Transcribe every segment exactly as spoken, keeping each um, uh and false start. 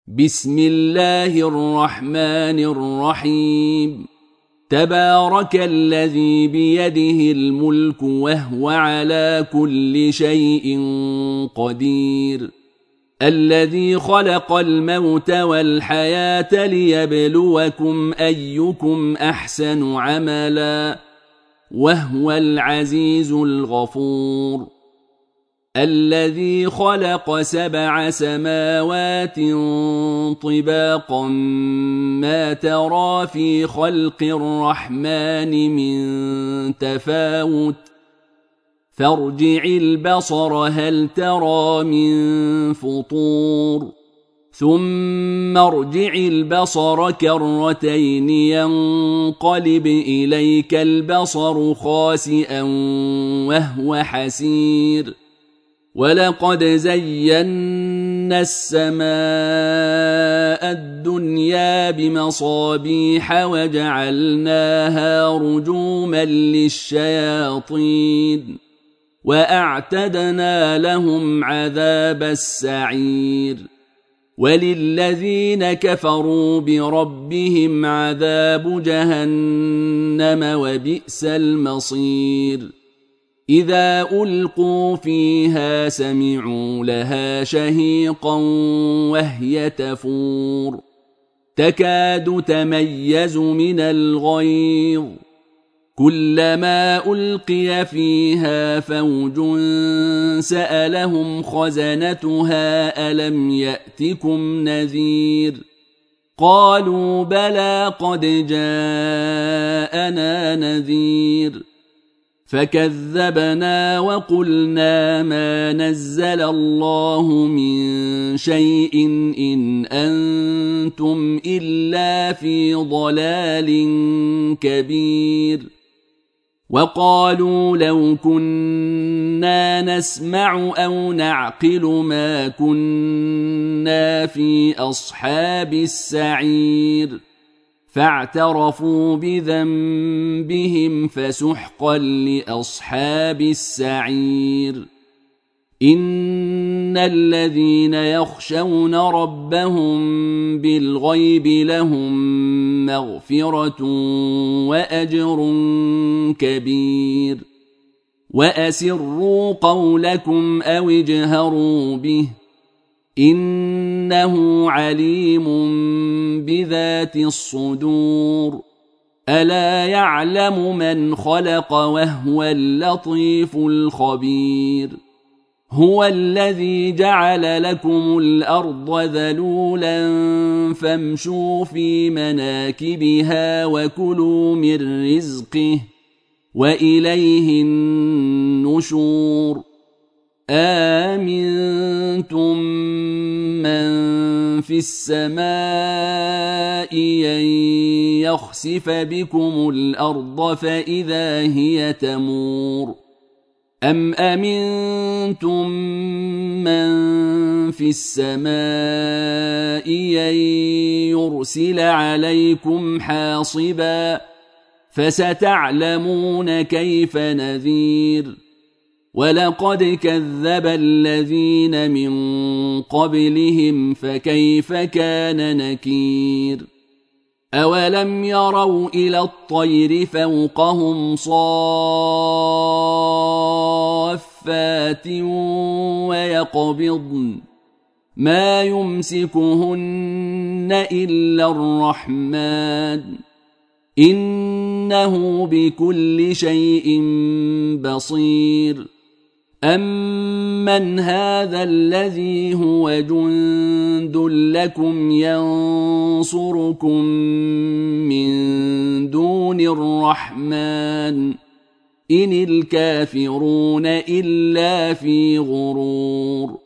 بسم الله الرحمن الرحيم. تبارك الذي بيده الملك وهو على كل شيء قدير، الذي خلق الموت والحياة ليبلوكم أيكم أحسن عملا وهو العزيز الغفور، الذي خلق سبع سماوات طباقا ما ترى في خلق الرحمن من تفاوت فارجع البصر هل ترى من فطور ثم ارجع البصر كرتين ينقلب إليك البصر خاسئا وهو حسير، ولقد زينا السماء الدنيا بمصابيح وجعلناها رجوما للشياطين وأعتدنا لهم عذاب السعير، وللذين كفروا بربهم عذاب جهنم وبئس المصير. إذا ألقوا فيها سمعوا لها شهيقا وهي تفور تكاد تميز من الغيظ، كلما ألقي فيها فوج سألهم خزنتها ألم يأتكم نذير، قالوا بلى قد جاءنا نذير فكذبنا وقلنا ما نزل الله من شيء إن أنتم إلا في ضلال كبير، وقالوا لو كنا نسمع أو نعقل ما كنا في أصحاب السعير، فاعترفوا بذنبهم فسحقا لأصحاب السعير. إن الذين يخشون ربهم بالغيب لهم مغفرة وأجر كبير، وأسروا قولكم أو اجهروا به إنه عليم بذات الصدور، ألا يعلم من خلق وهو اللطيف الخبير. هو الذي جعل لكم الأرض ذلولا فامشوا في مناكبها وكلوا من رزقه وإليه النشور. آمنتم من في السماء أن يخسف بكم الأرض فإذا هي تمور، أم أمنتم من في السماء أن يرسل عليكم حاصبا فستعلمون كيف نذير. ولقد كذب الذين من قبلهم فكيف كان نكير. أولم يروا إلى الطير فوقهم صافات ويقبضن ما يمسكهن إلا الرحمن إنه بكل شيء بصير. أمن هذا الذي هو جند لكم ينصركم من دون الرحمن إن الكافرون إلا في غرور.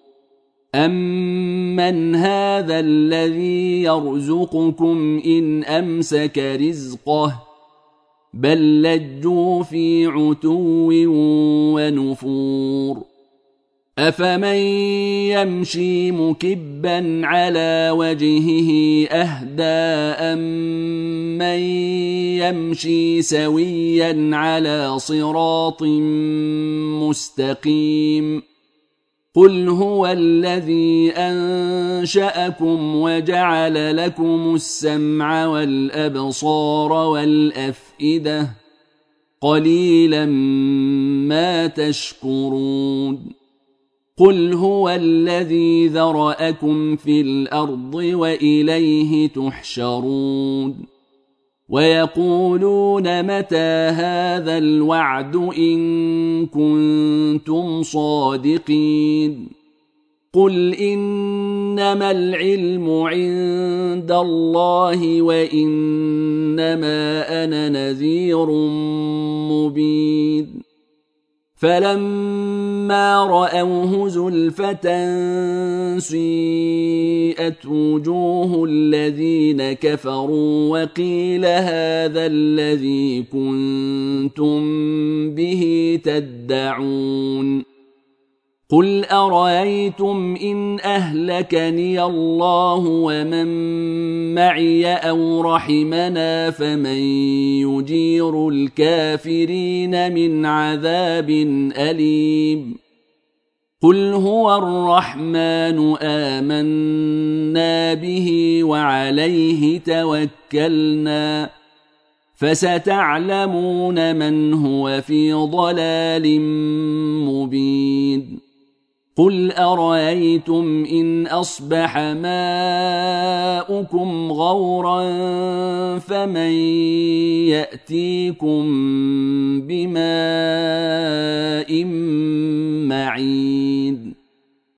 أمن هذا الذي يرزقكم إن أمسك رزقه بل لجوا في عتو ونفور. أفمن يمشي مكبا على وجهه أهدى أمن يمشي سويا على صراط مستقيم. قل هو الذي أنشأكم وجعل لكم السمع والأبصار والأفئدة قليلا ما تشكرون قل هو الذي ذرأكم في الأرض وإليه تحشرون ويقولون متى هذا الوعد إن كنتم صادقين قل إنما العلم عند الله وإنما أنا نذير مبين فلما رأوه زلفة سيئت وجوه الذين كفروا وقيل هذا الذي كنتم به تدعون قل أرأيتم إن أهلكني الله ومن معي أو رحمنا فمن يجير الكافرين من عذاب أليم قل هو الرحمن آمنا به وعليه توكلنا فستعلمون من هو في ضلال مبين قل أرأيتم إن أصبح ماؤكم غورا فمن يأتيكم بماء معين